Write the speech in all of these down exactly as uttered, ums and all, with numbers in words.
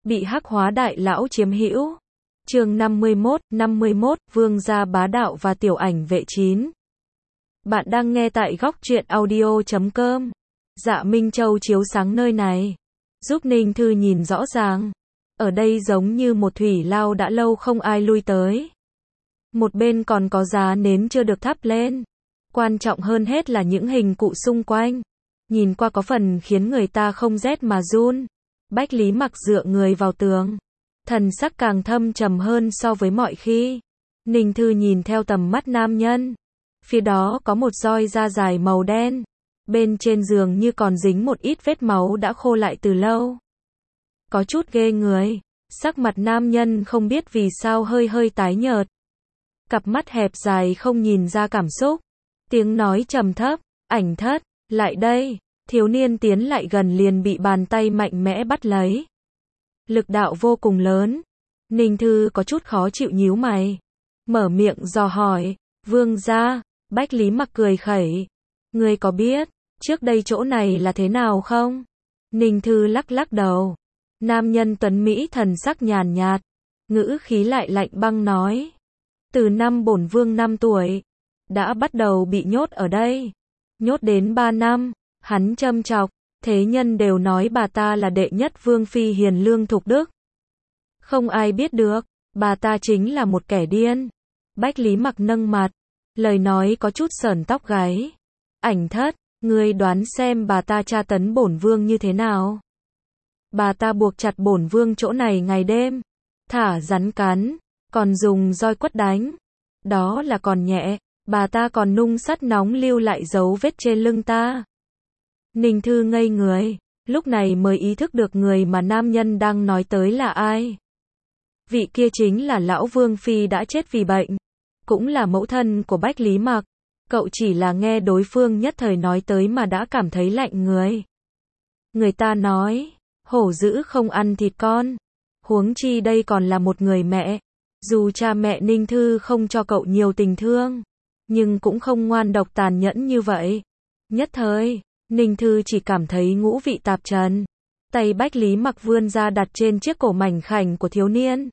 bị hắc hóa đại lão chiếm hữu. Chương năm mươi mốt, năm mươi mốt, Vương gia bá đạo và tiểu ảnh vệ chín. Bạn đang nghe tại góc truyện audio chấm com. Dạ Minh Châu chiếu sáng nơi này, giúp Ninh Thư nhìn rõ ràng. Ở đây giống như một thủy lao đã lâu không ai lui tới. Một bên còn có giá nến chưa được thắp lên. Quan trọng hơn hết là những hình cụ xung quanh. Nhìn qua có phần khiến người ta không rét mà run. Bách Lý Mặc dựa người vào tường, thần sắc càng thâm trầm hơn so với mọi khi. Ninh Thư nhìn theo tầm mắt nam nhân. Phía đó có một roi da dài màu đen. Bên trên giường như còn dính một ít vết máu đã khô lại từ lâu. Có chút ghê người. Sắc mặt nam nhân không biết vì sao hơi hơi tái nhợt. Cặp mắt hẹp dài không nhìn ra cảm xúc. Tiếng nói trầm thấp, Ảnh Thất, lại đây. Thiếu niên tiến lại gần liền bị bàn tay mạnh mẽ bắt lấy. Lực đạo vô cùng lớn. Ninh Thư có chút khó chịu nhíu mày. Mở miệng dò hỏi, Vương gia. Bách Lý Mặc cười khẩy. Ngươi có biết, trước đây chỗ này là thế nào không? Ninh Thư lắc lắc đầu. Nam nhân tuấn Mỹ thần sắc nhàn nhạt. Ngữ khí lại lạnh băng nói. Từ năm bổn vương năm tuổi, đã bắt đầu bị nhốt ở đây. Nhốt đến ba năm. Hắn châm chọc, thế nhân đều nói bà ta là đệ nhất vương phi hiền lương thục đức. Không ai biết được, bà ta chính là một kẻ điên. Bách Lý Mặc nâng mặt, lời nói có chút sởn tóc gáy. Ảnh Thất, ngươi đoán xem bà ta tra tấn bổn vương như thế nào? Bà ta buộc chặt bổn vương chỗ này ngày đêm, thả rắn cắn, còn dùng roi quất đánh. Đó là còn nhẹ, bà ta còn nung sắt nóng lưu lại dấu vết trên lưng ta. Ninh Thư ngây người, lúc này mới ý thức được người mà nam nhân đang nói tới là ai. Vị kia chính là lão Vương Phi đã chết vì bệnh, cũng là mẫu thân của Bách Lý Mặc. Cậu chỉ là nghe đối phương nhất thời nói tới mà đã cảm thấy lạnh người. Người ta nói, hổ dữ không ăn thịt con, huống chi đây còn là một người mẹ. Dù cha mẹ Ninh Thư không cho cậu nhiều tình thương, nhưng cũng không ngoan độc tàn nhẫn như vậy. Nhất thời, Ninh Thư chỉ cảm thấy ngũ vị tạp trần. Tay Bách Lý Mặc vươn ra đặt trên chiếc cổ mảnh khảnh của thiếu niên.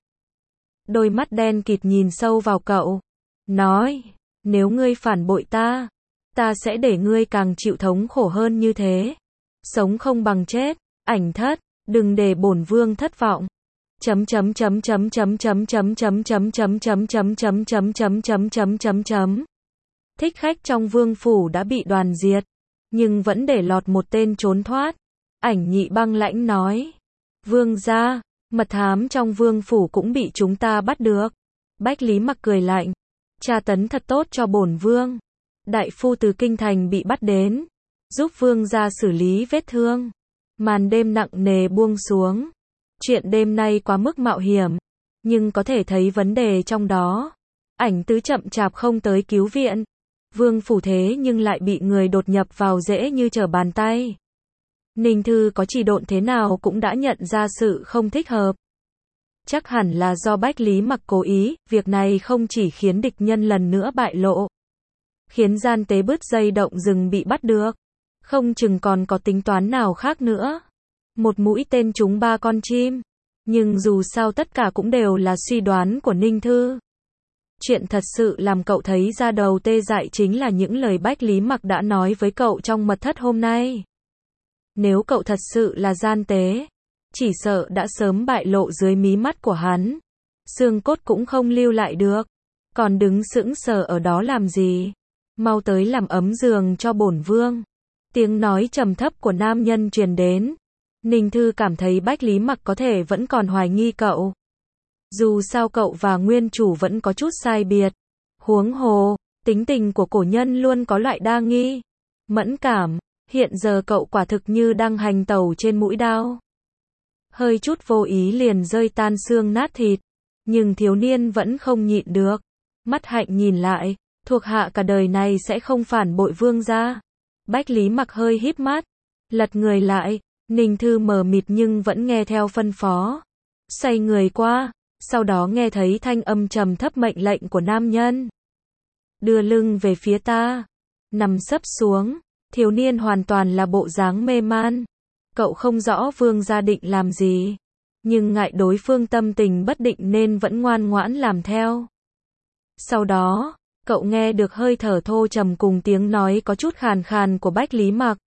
Đôi mắt đen kịt nhìn sâu vào cậu. Nói, nếu ngươi phản bội ta, ta sẽ để ngươi càng chịu thống khổ hơn như thế. Sống không bằng chết. Ảnh Thất, đừng để bổn vương thất vọng. Chấm chấm chấm chấm chấm chấm chấm chấm chấm chấm chấm chấm chấm chấm chấm chấm chấm chấm chấm. Thích khách trong vương phủ đã bị đoàn diệt, nhưng vẫn để lọt một tên trốn thoát. Ảnh Nhị băng lãnh nói. Vương gia, mật thám trong vương phủ cũng bị chúng ta bắt được. Bách Lý Mặc cười lạnh. Tra tấn thật tốt cho bổn vương. Đại phu từ kinh thành bị bắt đến, giúp vương gia xử lý vết thương. Màn đêm nặng nề buông xuống. Chuyện đêm nay quá mức mạo hiểm, nhưng có thể thấy vấn đề trong đó. Ảnh Tứ chậm chạp không tới cứu viện. Vương phủ thế nhưng lại bị người đột nhập vào dễ như trở bàn tay. Ninh Thư có chỉ độn thế nào cũng đã nhận ra sự không thích hợp. Chắc hẳn là do Bách Lý Mặc cố ý, việc này không chỉ khiến địch nhân lần nữa bại lộ, khiến gian tế bứt dây động rừng bị bắt được, không chừng còn có tính toán nào khác nữa. Một mũi tên trúng ba con chim, nhưng dù sao tất cả cũng đều là suy đoán của Ninh Thư. Chuyện thật sự làm cậu thấy da đầu tê dại chính là những lời Bách Lý Mặc đã nói với cậu trong mật thất hôm nay. Nếu cậu thật sự là gian tế, chỉ sợ đã sớm bại lộ dưới mí mắt của hắn. Xương cốt cũng không lưu lại được. Còn đứng sững sờ ở đó làm gì? Mau tới làm ấm giường cho bổn vương. Tiếng nói trầm thấp của nam nhân truyền đến. Ninh Thư cảm thấy Bách Lý Mặc có thể vẫn còn hoài nghi cậu. Dù sao cậu và nguyên chủ vẫn có chút sai biệt. Huống hồ, tính tình của cổ nhân luôn có loại đa nghi, mẫn cảm. Hiện giờ cậu quả thực như đang hành tẩu trên mũi đao. Hơi chút vô ý liền rơi tan xương nát thịt. Nhưng thiếu niên vẫn không nhịn được. Mắt hạnh nhìn lại, thuộc hạ cả đời này sẽ không phản bội vương gia. Bách Lý Mặc hơi híp mắt, lật người lại. Ninh Thư mờ mịt nhưng vẫn nghe theo phân phó. Xoay người qua, sau đó nghe thấy thanh âm trầm thấp mệnh lệnh của nam nhân. Đưa lưng về phía ta. Nằm sấp xuống. Thiếu niên hoàn toàn là bộ dáng mê man. Cậu không rõ vương gia định làm gì, nhưng ngại đối phương tâm tình bất định nên vẫn ngoan ngoãn làm theo. Sau đó, cậu nghe được hơi thở thô trầm cùng tiếng nói có chút khàn khàn của Bách Lý Mặc.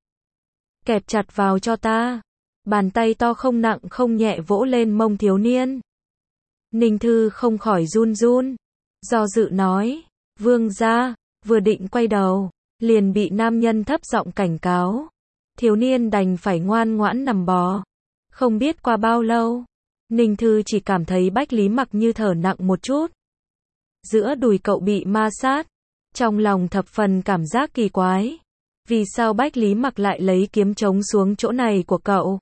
Kẹp chặt vào cho ta. Bàn tay to không nặng không nhẹ vỗ lên mông thiếu niên. Ninh Thư không khỏi run run. Do dự nói, vương gia, vừa định quay đầu, liền bị nam nhân thấp giọng cảnh cáo. Thiếu niên đành phải ngoan ngoãn nằm bò. Không biết qua bao lâu, Ninh Thư chỉ cảm thấy Bách Lý Mặc như thở nặng một chút. Giữa đùi cậu bị ma sát, trong lòng thập phần cảm giác kỳ quái. Vì sao Bách Lý Mặc lại lấy kiếm chống xuống chỗ này của cậu?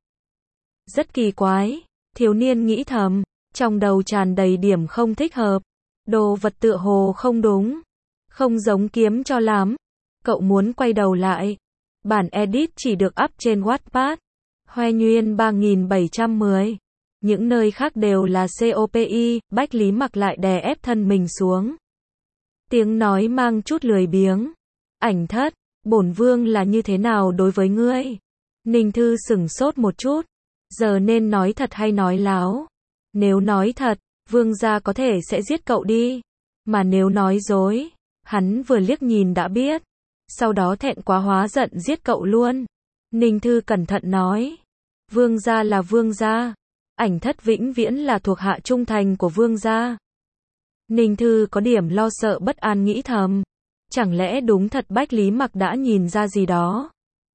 Rất kỳ quái, thiếu niên nghĩ thầm, trong đầu tràn đầy điểm không thích hợp. Đồ vật tựa hồ không đúng, không giống kiếm cho lắm. Cậu muốn quay đầu lại. Bản edit chỉ được up trên Wattpad. Hoe Nguyên ba nghìn bảy trăm mười. Những nơi khác đều là copy, Bách Lý Mặc lại đè ép thân mình xuống. Tiếng nói mang chút lười biếng. Ảnh Thất, bổn vương là như thế nào đối với ngươi? Ninh Thư sửng sốt một chút. Giờ nên nói thật hay nói láo? Nếu nói thật, vương gia có thể sẽ giết cậu đi. Mà nếu nói dối, hắn vừa liếc nhìn đã biết. Sau đó thẹn quá hóa giận giết cậu luôn. Ninh Thư cẩn thận nói. Vương gia là vương gia. Ảnh Thất vĩnh viễn là thuộc hạ trung thành của vương gia. Ninh Thư có điểm lo sợ bất an nghĩ thầm. Chẳng lẽ đúng thật Bách Lý Mặc đã nhìn ra gì đó?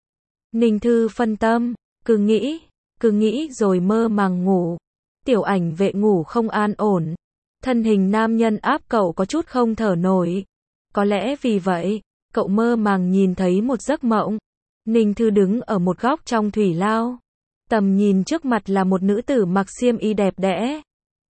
Ninh Thư phân tâm, cứ nghĩ, cứ nghĩ rồi mơ màng ngủ. Tiểu Ảnh Vệ ngủ không an ổn. Thân hình nam nhân áp cậu có chút không thở nổi. Có lẽ vì vậy, cậu mơ màng nhìn thấy một giấc mộng. Ninh Thư đứng ở một góc trong thủy lao. Tầm nhìn trước mặt là một nữ tử mặc xiêm y đẹp đẽ.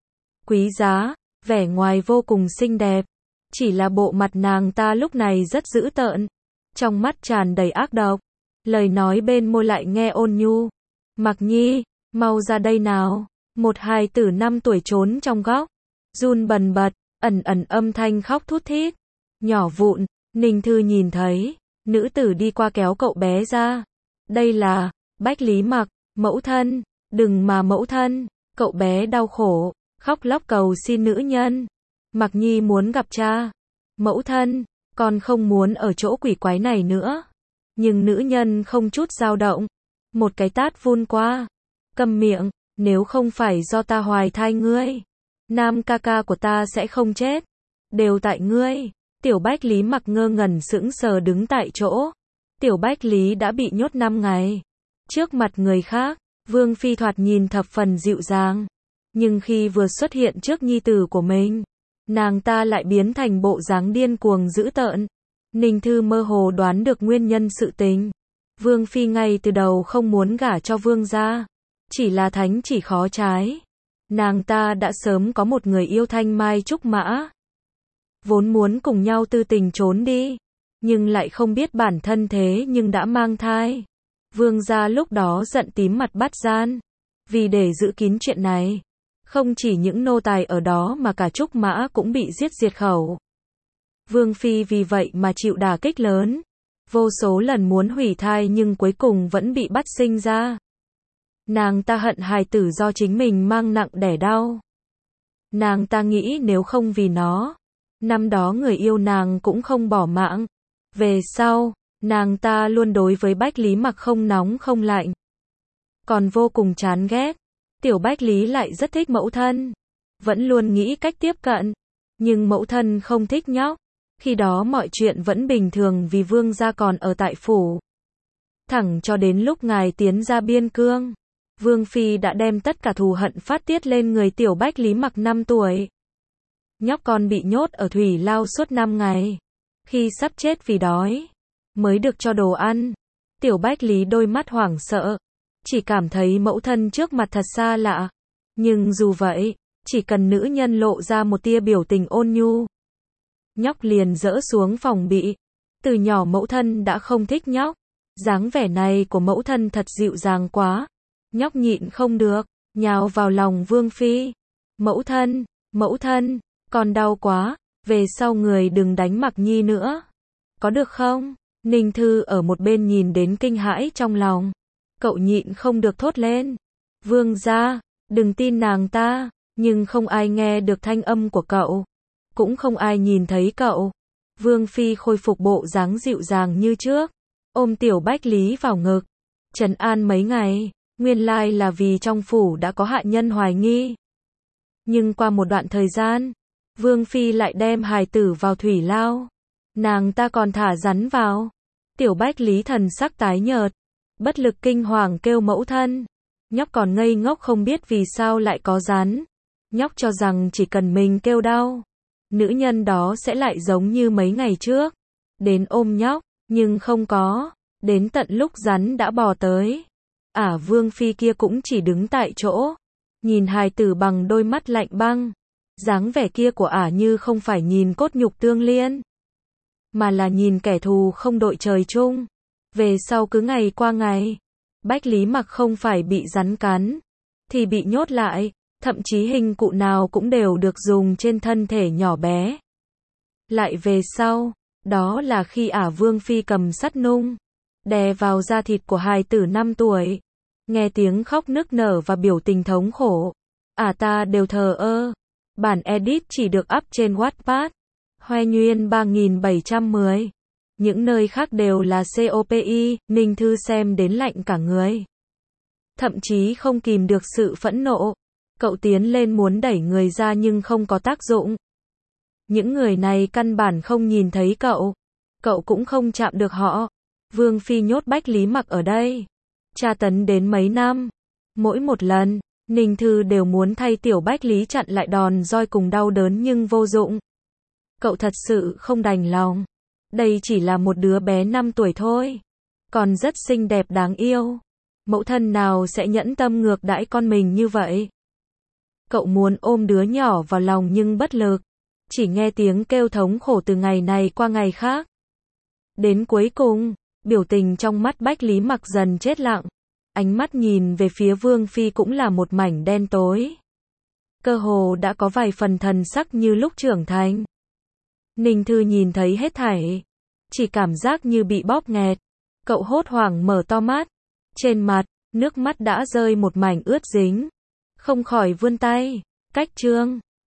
Quý giá, vẻ ngoài vô cùng xinh đẹp. Chỉ là bộ mặt nàng ta lúc này rất dữ tợn. Trong mắt tràn đầy ác độc. Lời nói bên môi lại nghe ôn nhu. Mặc Nhi, mau ra đây nào. Một hài tử năm tuổi trốn trong góc. Run bần bật, ẩn ẩn âm thanh khóc thút thít. Nhỏ vụn, Ninh Thư nhìn thấy. Nữ tử đi qua kéo cậu bé ra. Đây là Bách Lý Mặc, mẫu thân. Đừng mà mẫu thân. Cậu bé đau khổ, khóc lóc cầu xin nữ nhân. Mặc Nhi muốn gặp cha. Mẫu thân, con không muốn ở chỗ quỷ quái này nữa. Nhưng nữ nhân không chút dao động. Một cái tát vun qua. Câm miệng, nếu không phải do ta hoài thai ngươi, nam ca ca của ta sẽ không chết. Đều tại ngươi. Tiểu Bách Lý Mặc ngơ ngẩn sững sờ đứng tại chỗ. Tiểu Bách Lý đã bị nhốt năm ngày. Trước mặt người khác, Vương Phi thoạt nhìn thập phần dịu dàng. Nhưng khi vừa xuất hiện trước nhi tử của mình, nàng ta lại biến thành bộ dáng điên cuồng dữ tợn. Ninh Thư mơ hồ đoán được nguyên nhân sự tình. Vương Phi ngay từ đầu không muốn gả cho vương gia. Chỉ là thánh chỉ khó trái. Nàng ta đã sớm có một người yêu thanh mai trúc mã. Vốn muốn cùng nhau tư tình trốn đi. Nhưng lại không biết bản thân thế nhưng đã mang thai. Vương gia lúc đó giận tím mặt bắt gian. Vì để giữ kín chuyện này. Không chỉ những nô tài ở đó mà cả trúc mã cũng bị giết diệt khẩu. Vương Phi vì vậy mà chịu đả kích lớn. Vô số lần muốn hủy thai nhưng cuối cùng vẫn bị bắt sinh ra. Nàng ta hận hài tử do chính mình mang nặng đẻ đau. Nàng ta nghĩ nếu không vì nó, năm đó người yêu nàng cũng không bỏ mạng. Về sau, nàng ta luôn đối với Bách Lý Mặc không nóng không lạnh. Còn vô cùng chán ghét. Tiểu Bách Lý lại rất thích mẫu thân. Vẫn luôn nghĩ cách tiếp cận. Nhưng mẫu thân không thích nhóc. Khi đó mọi chuyện vẫn bình thường vì vương gia còn ở tại phủ. Thẳng cho đến lúc ngài tiến ra biên cương. Vương Phi đã đem tất cả thù hận phát tiết lên người Tiểu Bách Lý Mặc năm tuổi. Nhóc con bị nhốt ở thủy lao suốt năm ngày. Khi sắp chết vì đói, mới được cho đồ ăn. Tiểu Bách Lý đôi mắt hoảng sợ. Chỉ cảm thấy mẫu thân trước mặt thật xa lạ. Nhưng dù vậy, chỉ cần nữ nhân lộ ra một tia biểu tình ôn nhu, nhóc liền dỡ xuống phòng bị. Từ nhỏ mẫu thân đã không thích nhóc. Dáng vẻ này của mẫu thân thật dịu dàng quá. Nhóc nhịn không được, nhào vào lòng Vương Phi. Mẫu thân, mẫu thân, con đau quá, về sau người đừng đánh Mặc Nhi nữa. Có được không? Ninh Thư ở một bên nhìn đến kinh hãi trong lòng. Cậu nhịn không được thốt lên. Vương gia, Đừng tin nàng ta, nhưng không ai nghe được thanh âm của cậu. Cũng không ai nhìn thấy cậu. Vương Phi khôi phục bộ dáng dịu dàng như trước. Ôm Tiểu Bách Lý vào ngực. Trấn an mấy ngày. Nguyên lai là vì trong phủ đã có hạ nhân hoài nghi. Nhưng qua một đoạn thời gian, Vương Phi lại đem hài tử vào thủy lao. Nàng ta còn thả rắn vào. Tiểu Bách Lý thần sắc tái nhợt. Bất lực kinh hoàng kêu mẫu thân. Nhóc còn ngây ngốc không biết vì sao lại có rắn. Nhóc cho rằng chỉ cần mình kêu đau, nữ nhân đó sẽ lại giống như mấy ngày trước. Đến ôm nhóc, nhưng không có. Đến tận lúc rắn đã bò tới. Ả Vương Phi kia cũng chỉ đứng tại chỗ. Nhìn hài tử bằng đôi mắt lạnh băng. Dáng vẻ kia của Ả như không phải nhìn cốt nhục tương liên, mà là nhìn kẻ thù không đội trời chung. Về sau cứ ngày qua ngày, Bách Lý Mặc không phải bị rắn cắn, thì bị nhốt lại. Thậm chí hình cụ nào cũng đều được dùng trên thân thể nhỏ bé. Lại về sau, đó là khi Ả Vương Phi cầm sắt nung, đè vào da thịt của hài tử năm tuổi. Nghe tiếng khóc nức nở và biểu tình thống khổ, Ả ta đều thờ ơ. Bản edit chỉ được up trên Wattpad. Hoe Nguyên ba nghìn bảy trăm mười. Những nơi khác đều là copy, Ninh Thư xem đến lạnh cả người. Thậm chí không kìm được sự phẫn nộ. Cậu tiến lên muốn đẩy người ra nhưng không có tác dụng. Những người này căn bản không nhìn thấy cậu. Cậu cũng không chạm được họ. Vương Phi nhốt Bách Lý Mặc ở đây. Tra tấn đến mấy năm. Mỗi một lần, Ninh Thư đều muốn thay Tiểu Bách Lý chặn lại đòn roi cùng đau đớn nhưng vô dụng. Cậu thật sự không đành lòng. Đây chỉ là một đứa bé năm tuổi thôi. Còn rất xinh đẹp đáng yêu. Mẫu thân nào sẽ nhẫn tâm ngược đãi con mình như vậy? Cậu muốn ôm đứa nhỏ vào lòng nhưng bất lực. Chỉ nghe tiếng kêu thống khổ từ ngày này qua ngày khác. Đến cuối cùng, biểu tình trong mắt Bách Lý Mặc dần chết lặng. Ánh mắt nhìn về phía Vương Phi cũng là một mảnh đen tối. Cơ hồ đã có vài phần thần sắc như lúc trưởng thành. Ninh Thư nhìn thấy hết thảy. Chỉ cảm giác như bị bóp nghẹt. Cậu hốt hoảng mở to mắt. Trên mặt, nước mắt đã rơi một mảnh ướt dính. Không khỏi vươn tay. Cách chương.